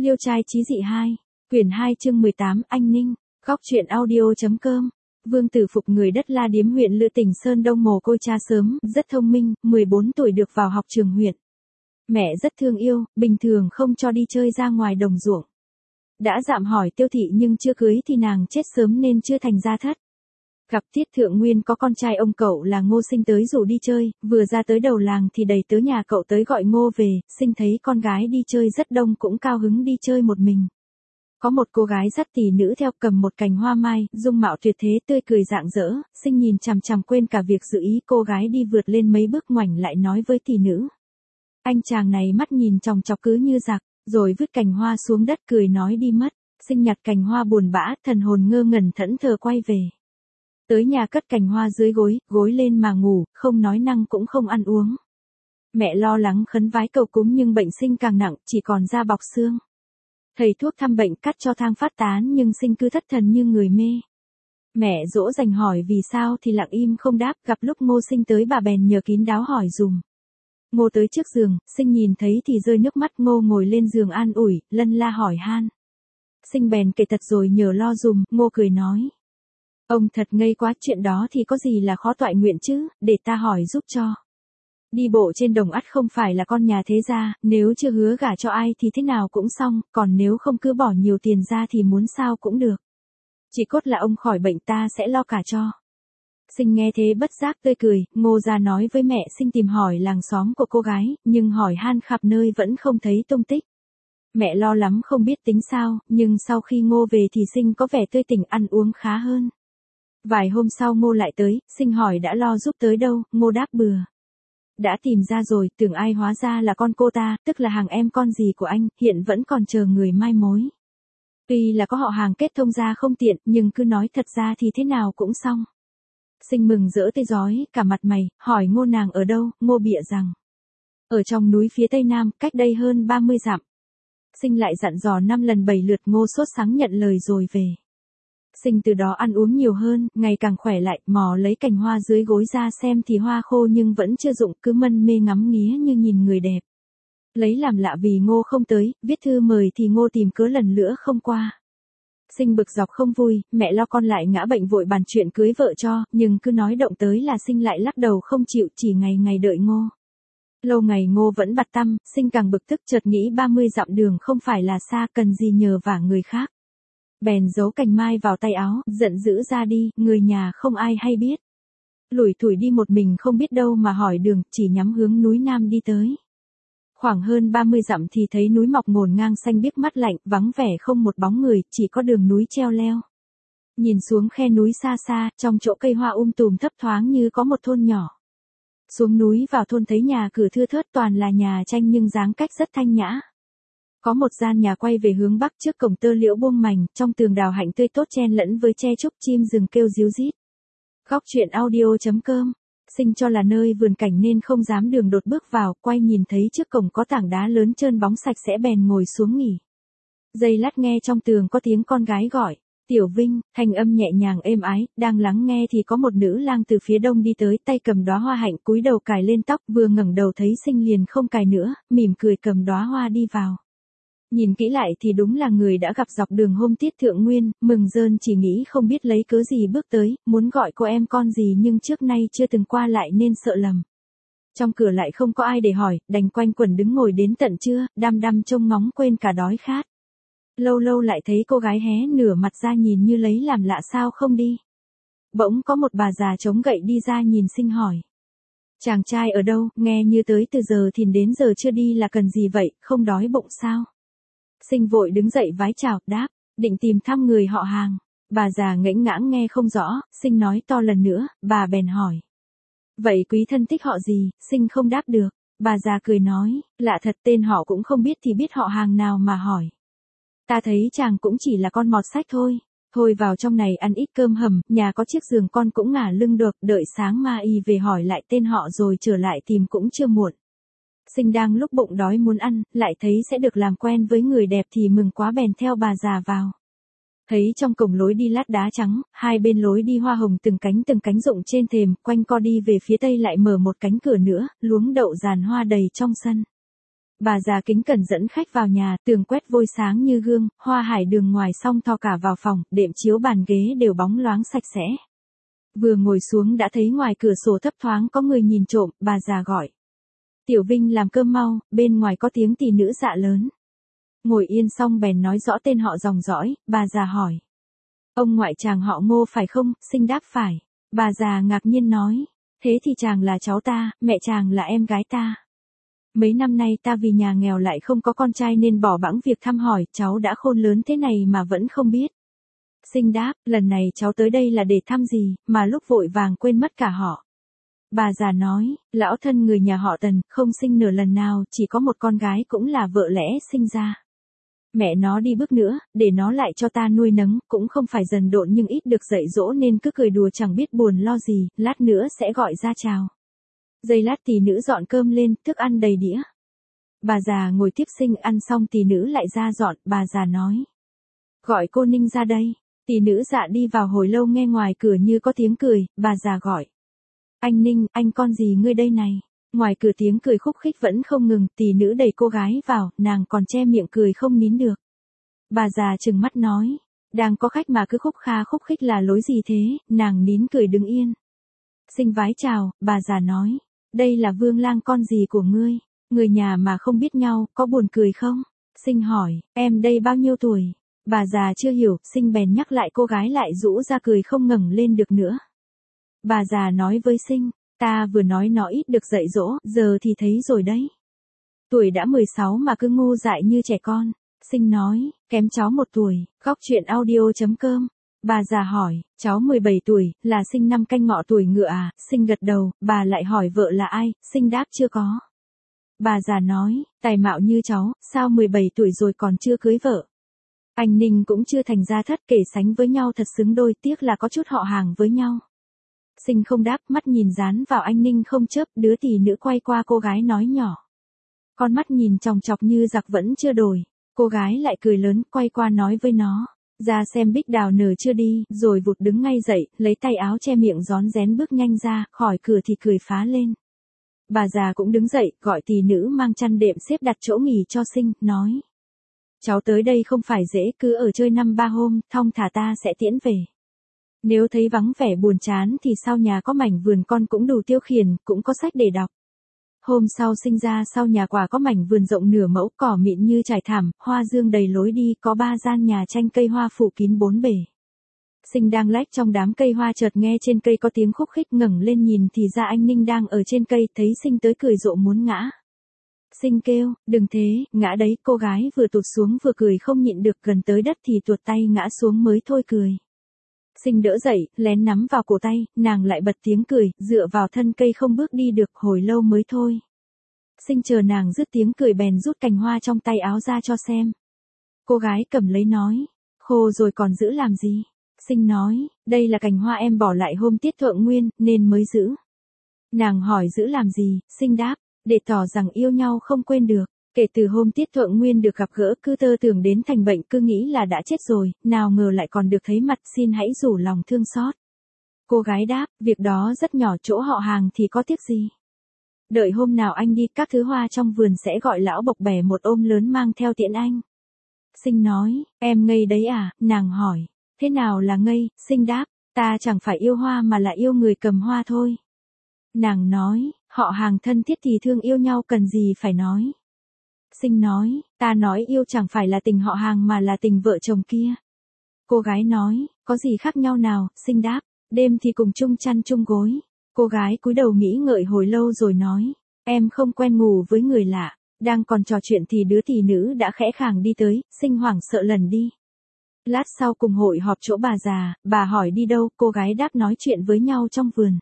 Liêu trai chí dị 2, quyển 2 chương 18, anh Ninh, góc truyện audio.com. Vương Tử Phục người đất La Điếm huyện Lữ Tỉnh Sơn Đông mồ côi cha sớm, rất thông minh, 14 tuổi được vào học trường huyện. Mẹ rất thương yêu, bình thường không cho đi chơi ra ngoài đồng ruộng. Đã dạm hỏi Tiêu Thị nhưng chưa cưới thì nàng chết sớm nên chưa thành gia thất. Gặp Tiết Thượng Nguyên có con trai ông cậu là Ngô Sinh tới rủ đi chơi, vừa ra tới đầu làng thì đầy tớ nhà cậu tới gọi Ngô về, Sinh thấy con gái đi chơi rất đông cũng cao hứng đi chơi một mình. Có một cô gái dắt tỷ nữ theo cầm một cành hoa mai, dung mạo tuyệt thế tươi cười rạng rỡ, Sinh nhìn chằm chằm quên cả việc giữ ý cô gái đi vượt lên mấy bước ngoảnh lại nói với tỷ nữ. Anh chàng này mắt nhìn chòng chọc cứ như giặc, rồi vứt cành hoa xuống đất cười nói đi mất. Sinh nhặt cành hoa buồn bã, thần hồn ngơ ngẩn thẫn thờ quay về. Tới nhà cất cành hoa dưới gối, gối lên mà ngủ, không nói năng cũng không ăn uống. Mẹ lo lắng khấn vái cầu cúng nhưng bệnh Sinh càng nặng, chỉ còn da bọc xương. Thầy thuốc thăm bệnh cắt cho thang phát tán nhưng Sinh cứ thất thần như người mê. Mẹ dỗ dành hỏi vì sao thì lặng im không đáp, gặp lúc Ngô Sinh tới bà bèn nhờ kín đáo hỏi dùm. Ngô tới trước giường, Sinh nhìn thấy thì rơi nước mắt. Ngô ngồi lên giường an ủi, lân la hỏi han. Sinh bèn kể thật rồi nhờ lo dùm. Ngô cười nói. Ông thật ngây quá, chuyện đó thì có gì là khó toại nguyện chứ, để ta hỏi giúp cho. Đi bộ trên đồng ắt không phải là con nhà thế gia, nếu chưa hứa gả cho ai thì thế nào cũng xong, còn nếu không cứ bỏ nhiều tiền ra thì muốn sao cũng được. Chỉ cốt là ông khỏi bệnh ta sẽ lo cả cho. Sinh nghe thế bất giác tươi cười. Ngô ra nói với mẹ Sinh tìm hỏi làng xóm của cô gái, nhưng hỏi han khắp nơi vẫn không thấy tung tích. Mẹ lo lắm không biết tính sao, nhưng sau khi Ngô về thì Sinh có vẻ tươi tỉnh ăn uống khá hơn. Vài hôm sau Ngô lại tới, Sinh hỏi đã lo giúp tới đâu, Ngô đáp bừa. Đã tìm ra rồi, tưởng ai hóa ra là con cô ta, tức là hàng em con gì của anh, hiện vẫn còn chờ người mai mối. Tuy là có họ hàng kết thông ra không tiện, nhưng cứ nói thật ra thì thế nào cũng xong. Sinh mừng rỡ tươi rói cả mặt mày, hỏi Ngô nàng ở đâu. Ngô bịa rằng ở trong núi phía tây nam, cách đây hơn 30 dặm. Sinh lại dặn dò 5 lần 7 lượt. Ngô sốt sắng nhận lời rồi về. Sinh từ đó ăn uống nhiều hơn, ngày càng khỏe lại, mò lấy cành hoa dưới gối ra xem thì hoa khô nhưng vẫn chưa rụng, cứ mân mê ngắm nghía như nhìn người đẹp. Lấy làm lạ vì Ngô không tới, viết thư mời thì Ngô tìm cớ lần nữa không qua. Sinh bực dọc không vui, mẹ lo con lại ngã bệnh vội bàn chuyện cưới vợ cho, nhưng cứ nói động tới là Sinh lại lắc đầu không chịu, chỉ ngày ngày đợi Ngô. Lâu ngày Ngô vẫn bặt tăm, Sinh càng bực tức, chợt nghĩ 30 dặm đường không phải là xa, cần gì nhờ vả người khác. Bèn giấu cành mai vào tay áo, giận dữ ra đi, người nhà không ai hay biết. Lủi thủi đi một mình không biết đâu mà hỏi đường, chỉ nhắm hướng núi Nam đi tới. Khoảng hơn 30 dặm thì thấy núi mọc ngổn ngang xanh biếc mát lạnh, vắng vẻ không một bóng người, chỉ có đường núi treo leo. Nhìn xuống khe núi xa xa, trong chỗ cây hoa tùm thấp thoáng như có một thôn nhỏ. Xuống núi vào thôn thấy nhà cửa thưa thớt toàn là nhà tranh nhưng dáng cách rất thanh nhã. Có một gian nhà quay về hướng bắc, trước cổng tơ liễu buông mành, trong tường đào hạnh tươi tốt chen lẫn với tre trúc, chim rừng kêu ríu rít. Góc truyện audio.com. Sinh cho là nơi vườn cảnh nên không dám đường đột bước vào, quay nhìn thấy trước cổng có tảng đá lớn trơn bóng sạch sẽ bèn ngồi xuống nghỉ. Giây lát nghe trong tường có tiếng con gái gọi, Tiểu Vinh, thanh âm nhẹ nhàng êm ái. Đang lắng nghe thì có một nữ lang từ phía đông đi tới, tay cầm đóa hoa hạnh, cúi đầu cài lên tóc, vừa ngẩng đầu thấy Sinh liền không cài nữa, mỉm cười cầm đóa hoa đi vào. Nhìn kỹ lại thì đúng là người đã gặp dọc đường hôm Tiết Thượng Nguyên, mừng rơn chỉ nghĩ không biết lấy cớ gì bước tới, muốn gọi cô em con gì nhưng trước nay chưa từng qua lại nên sợ lầm. Trong cửa lại không có ai để hỏi, đành quanh quẩn đứng ngồi đến tận trưa, đăm đăm trông ngóng quên cả đói khát. Lâu lâu lại thấy cô gái hé nửa mặt ra nhìn như lấy làm lạ sao không đi. Bỗng có một bà già chống gậy đi ra nhìn Sinh hỏi. Chàng trai ở đâu, nghe như tới từ giờ thìn đến giờ chưa đi là cần gì vậy, không đói bụng sao? Sinh vội đứng dậy vái chào, đáp, định tìm thăm người họ hàng. Bà già ngẫnh ngãng nghe không rõ, Sinh nói to lần nữa, bà bèn hỏi. Vậy quý thân thích họ gì? Sinh không đáp được. Bà già cười nói, lạ thật, tên họ cũng không biết thì biết họ hàng nào mà hỏi. Ta thấy chàng cũng chỉ là con mọt sách thôi. Thôi vào trong này ăn ít cơm hầm, nhà có chiếc giường con cũng ngả lưng được, đợi sáng ma y về hỏi lại tên họ rồi trở lại tìm cũng chưa muộn. Sinh đang lúc bụng đói muốn ăn, lại thấy sẽ được làm quen với người đẹp thì mừng quá bèn theo bà già vào. Thấy trong cổng lối đi lát đá trắng, hai bên lối đi hoa hồng từng cánh rụng trên thềm, quanh co đi về phía tây lại mở một cánh cửa nữa, luống đậu giàn hoa đầy trong sân. Bà già kính cẩn dẫn khách vào nhà, tường quét vôi sáng như gương, hoa hải đường ngoài xong thò cả vào phòng, đệm chiếu bàn ghế đều bóng loáng sạch sẽ. Vừa ngồi xuống đã thấy ngoài cửa sổ thấp thoáng có người nhìn trộm, bà già gọi. Tiểu Vinh làm cơm mau, bên ngoài có tiếng tỷ nữ dạ lớn. Ngồi yên xong bèn nói rõ tên họ dòng dõi, bà già hỏi. Ông ngoại chàng họ Ngô phải không? Sinh đáp phải. Bà già ngạc nhiên nói. Thế thì chàng là cháu ta, mẹ chàng là em gái ta. Mấy năm nay ta vì nhà nghèo lại không có con trai nên bỏ bẵng việc thăm hỏi, cháu đã khôn lớn thế này mà vẫn không biết. Sinh đáp, lần này cháu tới đây là để thăm gì, mà lúc vội vàng quên mất cả họ. Bà già nói, lão thân người nhà họ Tần, không sinh nửa lần nào, chỉ có một con gái cũng là vợ lẽ sinh ra. Mẹ nó đi bước nữa, để nó lại cho ta nuôi nấng, cũng không phải dần độn nhưng ít được dạy dỗ nên cứ cười đùa chẳng biết buồn lo gì, lát nữa sẽ gọi ra chào. Giây lát tỷ nữ dọn cơm lên, thức ăn đầy đĩa. Bà già ngồi tiếp sinh ăn xong tỷ nữ lại ra dọn, bà già nói. Gọi cô Ninh ra đây. Tỷ nữ dạ đi vào hồi lâu nghe ngoài cửa như có tiếng cười, bà già gọi. Anh Ninh, anh con gì ngươi đây này? Ngoài cửa tiếng cười khúc khích vẫn không ngừng, tỷ nữ đẩy cô gái vào, nàng còn che miệng cười không nín được. Bà già trừng mắt nói. Đang có khách mà cứ khúc kha khúc khích là lối gì thế, nàng nín cười đứng yên. Sinh vái chào, bà già nói. Đây là Vương Lang con gì của ngươi? Người nhà mà không biết nhau, có buồn cười không? Sinh hỏi, em đây bao nhiêu tuổi? Bà già chưa hiểu, Sinh bèn nhắc lại cô gái lại rũ ra cười không ngẩng lên được nữa. Bà già nói với Sinh, ta vừa nói nó ít được dạy dỗ, giờ thì thấy rồi đấy. Tuổi đã 16 mà cứ ngu dại như trẻ con. Sinh nói, kém cháu 1 tuổi, góc chuyện audio.com. Bà già hỏi, cháu 17 tuổi, là Sinh năm Canh Ngọ tuổi Ngựa à? Sinh gật đầu, bà lại hỏi vợ là ai, Sinh đáp chưa có. Bà già nói, tài mạo như cháu, sao 17 tuổi rồi còn chưa cưới vợ. Anh Ninh cũng chưa thành gia thất, kể sánh với nhau thật xứng đôi, tiếc là có chút họ hàng với nhau. Sinh không đáp, mắt nhìn dán vào anh Ninh không chớp, đứa tỷ nữ quay qua cô gái nói nhỏ. Con mắt nhìn chòng chọc như giặc vẫn chưa đổi. Cô gái lại cười lớn, quay qua nói với nó. Ra xem bích đào nở chưa đi, rồi vụt đứng ngay dậy, lấy tay áo che miệng rón rén bước nhanh ra, khỏi cửa thì cười phá lên. Bà già cũng đứng dậy, gọi tỷ nữ mang chăn đệm xếp đặt chỗ nghỉ cho Sinh, nói. Cháu tới đây không phải dễ, cứ ở chơi 5-3 hôm, thong thả ta sẽ tiễn về. Nếu thấy vắng vẻ buồn chán thì sau nhà có mảnh vườn con cũng đủ tiêu khiển, cũng có sách để đọc. Hôm sau Sinh ra sau nhà quả có mảnh vườn rộng nửa mẫu, cỏ mịn như trải thảm, hoa dương đầy lối đi, có 3 gian nhà tranh cây hoa phủ kín 4 bể. Sinh đang lách trong đám cây hoa chợt nghe trên cây có tiếng khúc khích, ngẩng lên nhìn thì ra anh Ninh đang ở trên cây, thấy Sinh tới cười rộ muốn ngã. Sinh kêu, đừng thế, ngã đấy, cô gái vừa tụt xuống vừa cười không nhịn được, gần tới đất thì tuột tay ngã xuống mới thôi cười. Sinh đỡ dậy, lén nắm vào cổ tay, nàng lại bật tiếng cười, dựa vào thân cây không bước đi được, hồi lâu mới thôi. Sinh chờ nàng dứt tiếng cười bèn rút cành hoa trong tay áo ra cho xem. Cô gái cầm lấy nói, khô rồi còn giữ làm gì? Sinh nói, đây là cành hoa em bỏ lại hôm tiết thượng nguyên, nên mới giữ. Nàng hỏi giữ làm gì, Sinh đáp, để tỏ rằng yêu nhau không quên được. Kể từ hôm tiết thượng nguyên được gặp gỡ, cứ tơ tưởng đến thành bệnh, cứ nghĩ là đã chết rồi, nào ngờ lại còn được thấy mặt, xin hãy rủ lòng thương xót. Cô gái đáp, việc đó rất nhỏ, chỗ họ hàng thì có tiếc gì. Đợi hôm nào anh đi, các thứ hoa trong vườn sẽ gọi lão bộc bẻ một ôm lớn mang theo tiễn anh. Sinh nói, em ngây đấy à? Nàng hỏi, thế nào là ngây? Sinh đáp, ta chẳng phải yêu hoa mà là yêu người cầm hoa thôi. Nàng nói, họ hàng thân thiết thì thương yêu nhau cần gì phải nói. Sinh nói, ta nói yêu chẳng phải là tình họ hàng mà là tình vợ chồng kia. Cô gái nói, có gì khác nhau nào? Sinh đáp, đêm thì cùng chung chăn chung gối. Cô gái cúi đầu nghĩ ngợi hồi lâu rồi nói, em không quen ngủ với người lạ. Đang còn trò chuyện thì đứa tỷ nữ đã khẽ khàng đi tới, Sinh hoảng sợ lần đi. Lát sau cùng hội họp chỗ bà già, bà hỏi đi đâu, cô gái đáp nói chuyện với nhau trong vườn.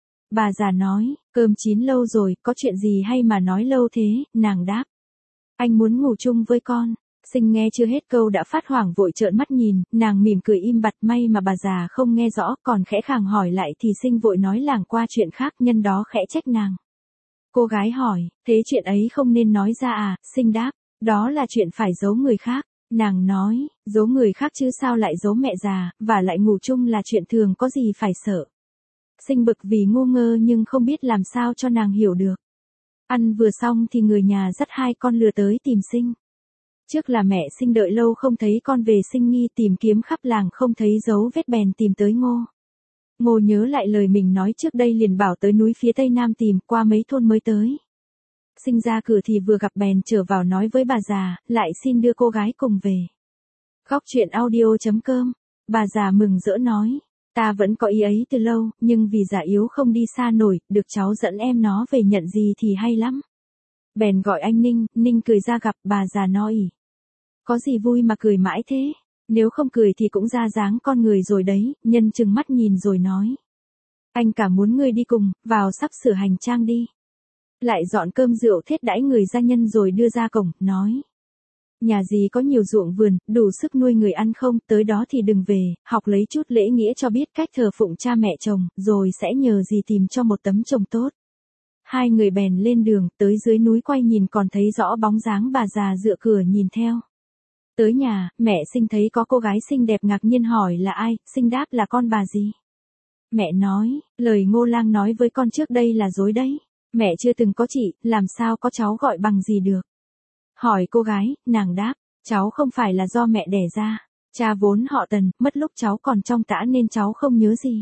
Bà già nói, cơm chín lâu rồi, có chuyện gì hay mà nói lâu thế? Nàng đáp, anh muốn ngủ chung với con. Sinh nghe chưa hết câu đã phát hoảng vội trợn mắt nhìn, nàng mỉm cười im bặt, may mà bà già không nghe rõ, còn khẽ khàng hỏi lại thì Sinh vội nói làng qua chuyện khác, nhân đó khẽ trách nàng. Cô gái hỏi, thế chuyện ấy không nên nói ra à? Sinh đáp, đó là chuyện phải giấu người khác. Nàng nói, giấu người khác chứ sao lại giấu mẹ già, và lại ngủ chung là chuyện thường có gì phải sợ. Sinh bực vì ngu ngơ nhưng không biết làm sao cho nàng hiểu được. Ăn vừa xong thì người nhà dắt hai con lừa tới tìm Sinh. Trước là mẹ Sinh đợi lâu không thấy con về, Sinh nghi tìm kiếm khắp làng không thấy dấu vết bèn tìm tới Ngô. Ngô nhớ lại lời mình nói trước đây liền bảo tới núi phía tây nam tìm, qua mấy thôn mới tới. Sinh ra cửa thì vừa gặp bèn trở vào nói với bà già, lại xin đưa cô gái cùng về. Khóc chuyện audio.com. Bà già mừng rỡ nói, ta vẫn có ý ấy từ lâu, nhưng vì già yếu không đi xa nổi, được cháu dẫn em nó về nhận gì thì hay lắm. Bèn gọi anh Ninh, Ninh cười ra gặp, bà già nói, có gì vui mà cười mãi thế, nếu không cười thì cũng ra dáng con người rồi đấy, nhân chừng mắt nhìn rồi nói. Anh cả muốn ngươi đi cùng, vào sắp sửa hành trang đi. Lại dọn cơm rượu thiết đãi người gia nhân rồi đưa ra cổng, nói. Nhà gì có nhiều ruộng vườn, đủ sức nuôi người ăn không, tới đó thì đừng về, học lấy chút lễ nghĩa cho biết cách thờ phụng cha mẹ chồng, rồi sẽ nhờ gì tìm cho một tấm chồng tốt. Hai người bèn lên đường, tới dưới núi quay nhìn còn thấy rõ bóng dáng bà già dựa cửa nhìn theo. Tới nhà, mẹ Sinh thấy có cô gái xinh đẹp ngạc nhiên hỏi là ai, Sinh đáp là con bà gì. Mẹ nói, lời Ngô Lang nói với con trước đây là dối đấy. Mẹ chưa từng có chị, làm sao có cháu gọi bằng gì được. Hỏi cô gái, nàng đáp, cháu không phải là do mẹ đẻ ra. Cha vốn họ Tần, mất lúc cháu còn trong tã nên cháu không nhớ gì.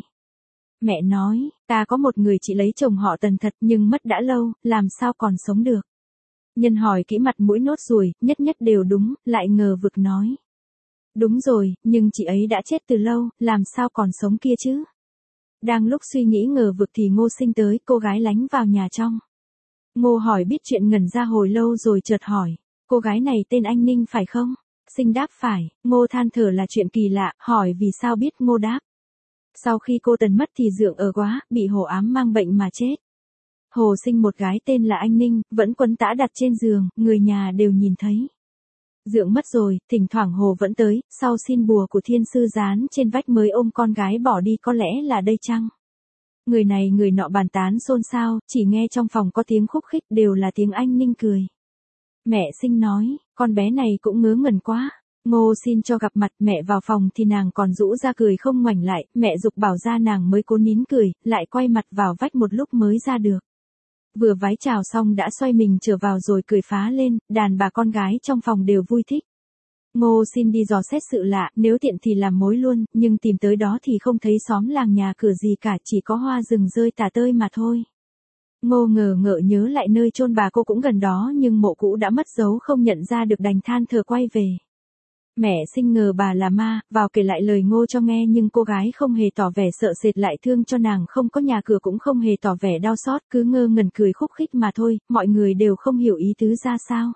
Mẹ nói, ta có một người chị lấy chồng họ Tần thật nhưng mất đã lâu, làm sao còn sống được. Nhân hỏi kỹ mặt mũi nốt ruồi, nhất nhất đều đúng, lại ngờ vực nói. Đúng rồi, nhưng chị ấy đã chết từ lâu, làm sao còn sống kia chứ. Đang lúc suy nghĩ ngờ vực thì Ngô Sinh tới, cô gái lánh vào nhà trong. Ngô hỏi biết chuyện ngẩn ra hồi lâu rồi chợt hỏi, cô gái này tên anh Ninh phải không? Sinh đáp phải, Ngô than thở là chuyện kỳ lạ, hỏi vì sao biết, Ngô đáp. Sau khi cô Tần mất thì dượng ở quá, bị hổ ám mang bệnh mà chết. Hồ sinh một gái tên là anh Ninh, vẫn quấn tã đặt trên giường, người nhà đều nhìn thấy. Dượng mất rồi, thỉnh thoảng Hồ vẫn tới, sau xin bùa của thiên sư dán trên vách mới ôm con gái bỏ đi, có lẽ là đây chăng? Người này người nọ bàn tán xôn xao, chỉ nghe trong phòng có tiếng khúc khích đều là tiếng anh Ninh cười. Mẹ Sinh nói, con bé này cũng ngớ ngẩn quá. Ngô xin cho gặp mặt, mẹ vào phòng thì nàng còn rũ ra cười không ngoảnh lại, mẹ giục bảo ra nàng mới cố nín cười, lại quay mặt vào vách một lúc mới ra được. Vừa vái chào xong đã xoay mình trở vào rồi cười phá lên, đàn bà con gái trong phòng đều vui thích. Ngô xin đi dò xét sự lạ, nếu tiện thì làm mối luôn, nhưng tìm tới đó thì không thấy xóm làng nhà cửa gì cả, chỉ có hoa rừng rơi tả tơi mà thôi. Ngô ngờ ngợ nhớ lại nơi chôn bà cô cũng gần đó nhưng mộ cũ đã mất dấu không nhận ra được, đành than thở quay về. Mẹ Sinh ngờ bà là ma, vào kể lại lời Ngô cho nghe nhưng cô gái không hề tỏ vẻ sợ sệt, lại thương cho nàng không có nhà cửa cũng không hề tỏ vẻ đau xót, cứ ngơ ngẩn cười khúc khích mà thôi, mọi người đều không hiểu ý tứ ra sao.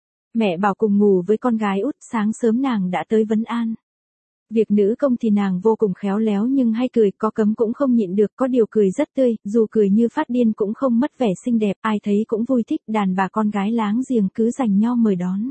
Mẹ bảo cùng ngủ với con gái út, sáng sớm nàng đã tới vấn an. Việc nữ công thì nàng vô cùng khéo léo nhưng hay cười, có cấm cũng không nhịn được, có điều cười rất tươi, dù cười như phát điên cũng không mất vẻ xinh đẹp, ai thấy cũng vui thích, đàn bà con gái láng giềng cứ dành nhau mời đón.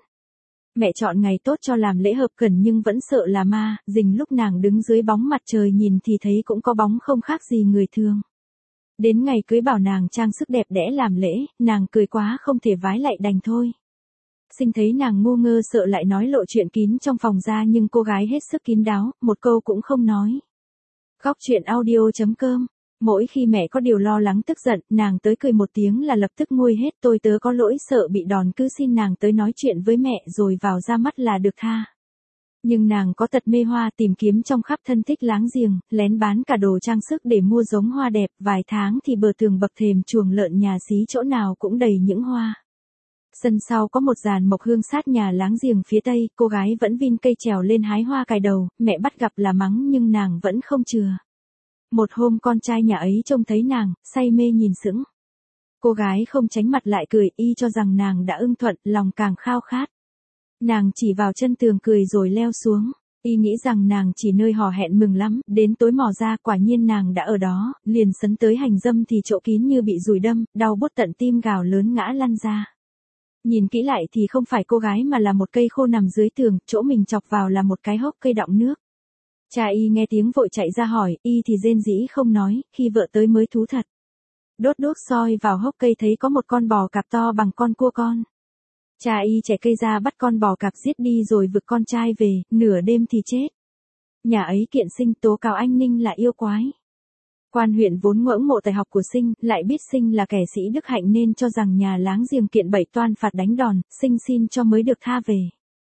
Mẹ chọn ngày tốt cho làm lễ hợp cẩn nhưng vẫn sợ là ma, rình lúc nàng đứng dưới bóng mặt trời nhìn thì thấy cũng có bóng không khác gì người thường. Đến ngày cưới bảo nàng trang sức đẹp đẽ làm lễ, nàng cười quá không thể vái lại đành thôi. Sinh thấy nàng ngu ngơ sợ lại nói lộ chuyện kín trong phòng ra nhưng cô gái hết sức kín đáo, một câu cũng không nói. Khóc chuyện audio.com. Mỗi khi mẹ có điều lo lắng tức giận, nàng tới cười một tiếng là lập tức nguôi hết, tôi tớ có lỗi sợ bị đòn cứ xin nàng tới nói chuyện với mẹ rồi vào ra mắt là được tha. Nhưng nàng có tật mê hoa, tìm kiếm trong khắp thân thích láng giềng, lén bán cả đồ trang sức để mua giống hoa đẹp, vài tháng thì bờ tường bậc thềm chuồng lợn nhà xí chỗ nào cũng đầy những hoa. Sân sau có một giàn mộc hương sát nhà láng giềng phía tây, cô gái vẫn vin cây trèo lên hái hoa cài đầu, mẹ bắt gặp là mắng nhưng nàng vẫn không chừa. Một hôm con trai nhà ấy trông thấy nàng, say mê nhìn sững. Cô gái không tránh mặt lại cười, y cho rằng nàng đã ưng thuận, lòng càng khao khát. Nàng chỉ vào chân tường cười rồi leo xuống, y nghĩ rằng nàng chỉ nơi hò hẹn mừng lắm, đến tối mò ra quả nhiên nàng đã ở đó, liền sấn tới hành dâm thì chỗ kín như bị dùi đâm, đau buốt tận tim gào lớn ngã lăn ra. Nhìn kỹ lại thì không phải cô gái mà là một cây khô nằm dưới tường, chỗ mình chọc vào là một cái hốc cây đọng nước. Cha y nghe tiếng vội chạy ra hỏi, y thì rên rỉ không nói, khi vợ tới mới thú thật. Đốt đuốc soi vào hốc cây thấy có một con bò cạp to bằng con cua con. Cha y chẻ cây ra bắt con bò cạp giết đi rồi vực con trai về, nửa đêm thì chết. Nhà ấy kiện Sinh tố cáo anh Ninh là yêu quái. Quan huyện vốn ngưỡng mộ tài học của Sinh, lại biết Sinh là kẻ sĩ đức hạnh nên cho rằng nhà láng giềng kiện bậy toan phạt đánh đòn, Sinh xin cho mới được tha về.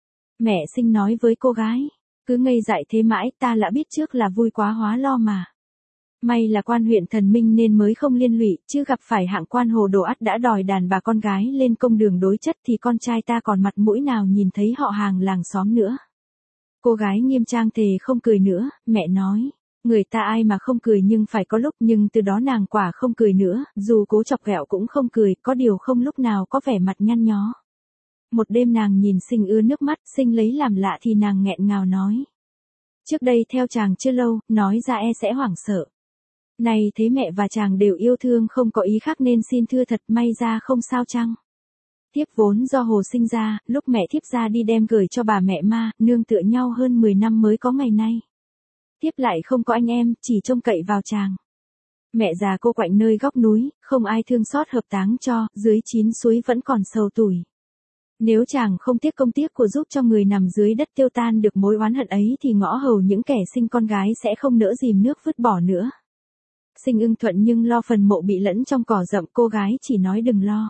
Mẹ Sinh nói với cô gái, cứ ngây dại thế mãi, ta đã biết trước là vui quá hóa lo mà. May là quan huyện thần minh nên mới không liên lụy, chứ gặp phải hạng quan hồ đồ ắt đã đòi đàn bà con gái lên công đường đối chất thì con trai ta còn mặt mũi nào nhìn thấy họ hàng làng xóm nữa. Cô gái nghiêm trang thề không cười nữa, mẹ nói. Người ta ai mà không cười nhưng phải có lúc, nhưng từ đó nàng quả không cười nữa, dù cố chọc ghẹo cũng không cười, có điều không lúc nào có vẻ mặt nhăn nhó. Một đêm nàng nhìn Sinh ứa nước mắt, Sinh lấy làm lạ thì nàng nghẹn ngào nói. Trước đây theo chàng chưa lâu, nói ra e sẽ hoảng sợ. Này thấy mẹ và chàng đều yêu thương không có ý khác nên xin thưa thật, may ra không sao chăng. Thiếp vốn do Hồ sinh ra, lúc mẹ thiếp ra đi đem gửi cho bà mẹ ma, nương tựa nhau hơn 10 năm mới có ngày nay. Thiếp lại không có anh em, chỉ trông cậy vào chàng. Mẹ già cô quạnh nơi góc núi, không ai thương xót hợp táng cho, dưới 9 suối vẫn còn sầu tủi. Nếu chàng không tiếc công tiếc của giúp cho người nằm dưới đất tiêu tan được mối oán hận ấy thì ngõ hầu những kẻ sinh con gái sẽ không nỡ dìm nước vứt bỏ nữa. Sinh ưng thuận nhưng lo phần mộ bị lẫn trong cỏ rậm, cô gái chỉ nói đừng lo.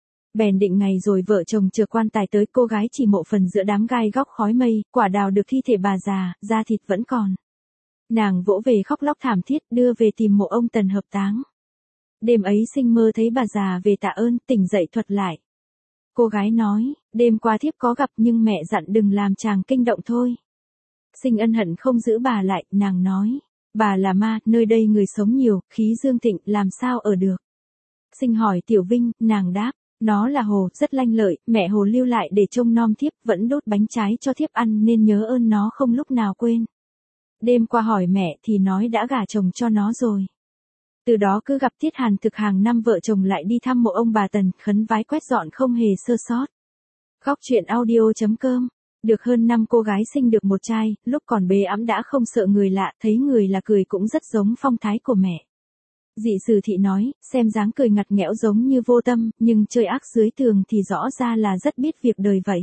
Bèn định ngày rồi vợ chồng chờ quan tài tới, cô gái chỉ mộ phần giữa đám gai góc khói mây, quả đào được thi thể bà già, da thịt vẫn còn. Nàng vỗ về khóc lóc thảm thiết, đưa về tìm mộ ông Tần hợp táng. Đêm ấy Sinh mơ thấy bà già về tạ ơn, tỉnh dậy thuật lại. Cô gái nói, đêm qua thiếp có gặp nhưng mẹ dặn đừng làm chàng kinh động thôi. Sinh ân hận không giữ bà lại, nàng nói, bà là ma, nơi đây người sống nhiều, khí dương thịnh, làm sao ở được. Sinh hỏi Tiểu Vinh, nàng đáp, nó là hồ, rất lanh lợi, mẹ hồ lưu lại để trông nom thiếp, vẫn đốt bánh trái cho thiếp ăn nên nhớ ơn nó không lúc nào quên. Đêm qua hỏi mẹ thì nói đã gả chồng cho nó rồi. Từ đó cứ gặp Tiết Hàn Thực hàng năm vợ chồng lại đi thăm mộ ông bà Tần, khấn vái quét dọn không hề sơ sót. Góc truyện audio.com. Được hơn năm cô gái sinh được một trai, lúc còn bế ẵm đã không sợ người lạ, thấy người là cười cũng rất giống phong thái của mẹ. Dị Sử Thị nói, xem dáng cười ngặt nghẽo giống như vô tâm, nhưng chơi ác dưới tường thì rõ ra là rất biết việc đời vậy.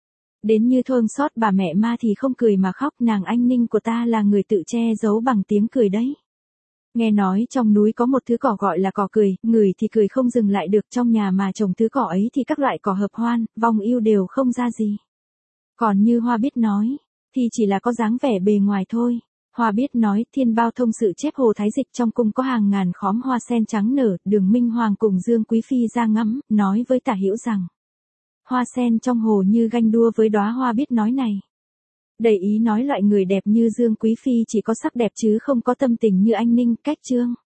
Đến như thương xót bà mẹ ma thì không cười mà khóc, nàng anh Ninh của ta là người tự che giấu bằng tiếng cười đấy. Nghe nói trong núi có một thứ cỏ gọi là cỏ cười, người thì cười không dừng lại được, trong nhà mà trồng thứ cỏ ấy thì các loại cỏ hợp hoan, vong yêu đều không ra gì. Còn như Hoa Biết nói, thì chỉ là có dáng vẻ bề ngoài thôi. Hoa Biết nói, Thiên Bao Thông sự chép Hồ Thái Dịch trong cung có hàng ngàn khóm hoa sen trắng nở, Đường Minh Hoàng cùng Dương Quý Phi ra ngắm, nói với Tả Hữu rằng, hoa sen trong hồ như ganh đua với đóa hoa biết nói này. Đầy ý nói loại người đẹp như Dương Quý Phi chỉ có sắc đẹp chứ không có tâm tình như anh Ninh, cách chương.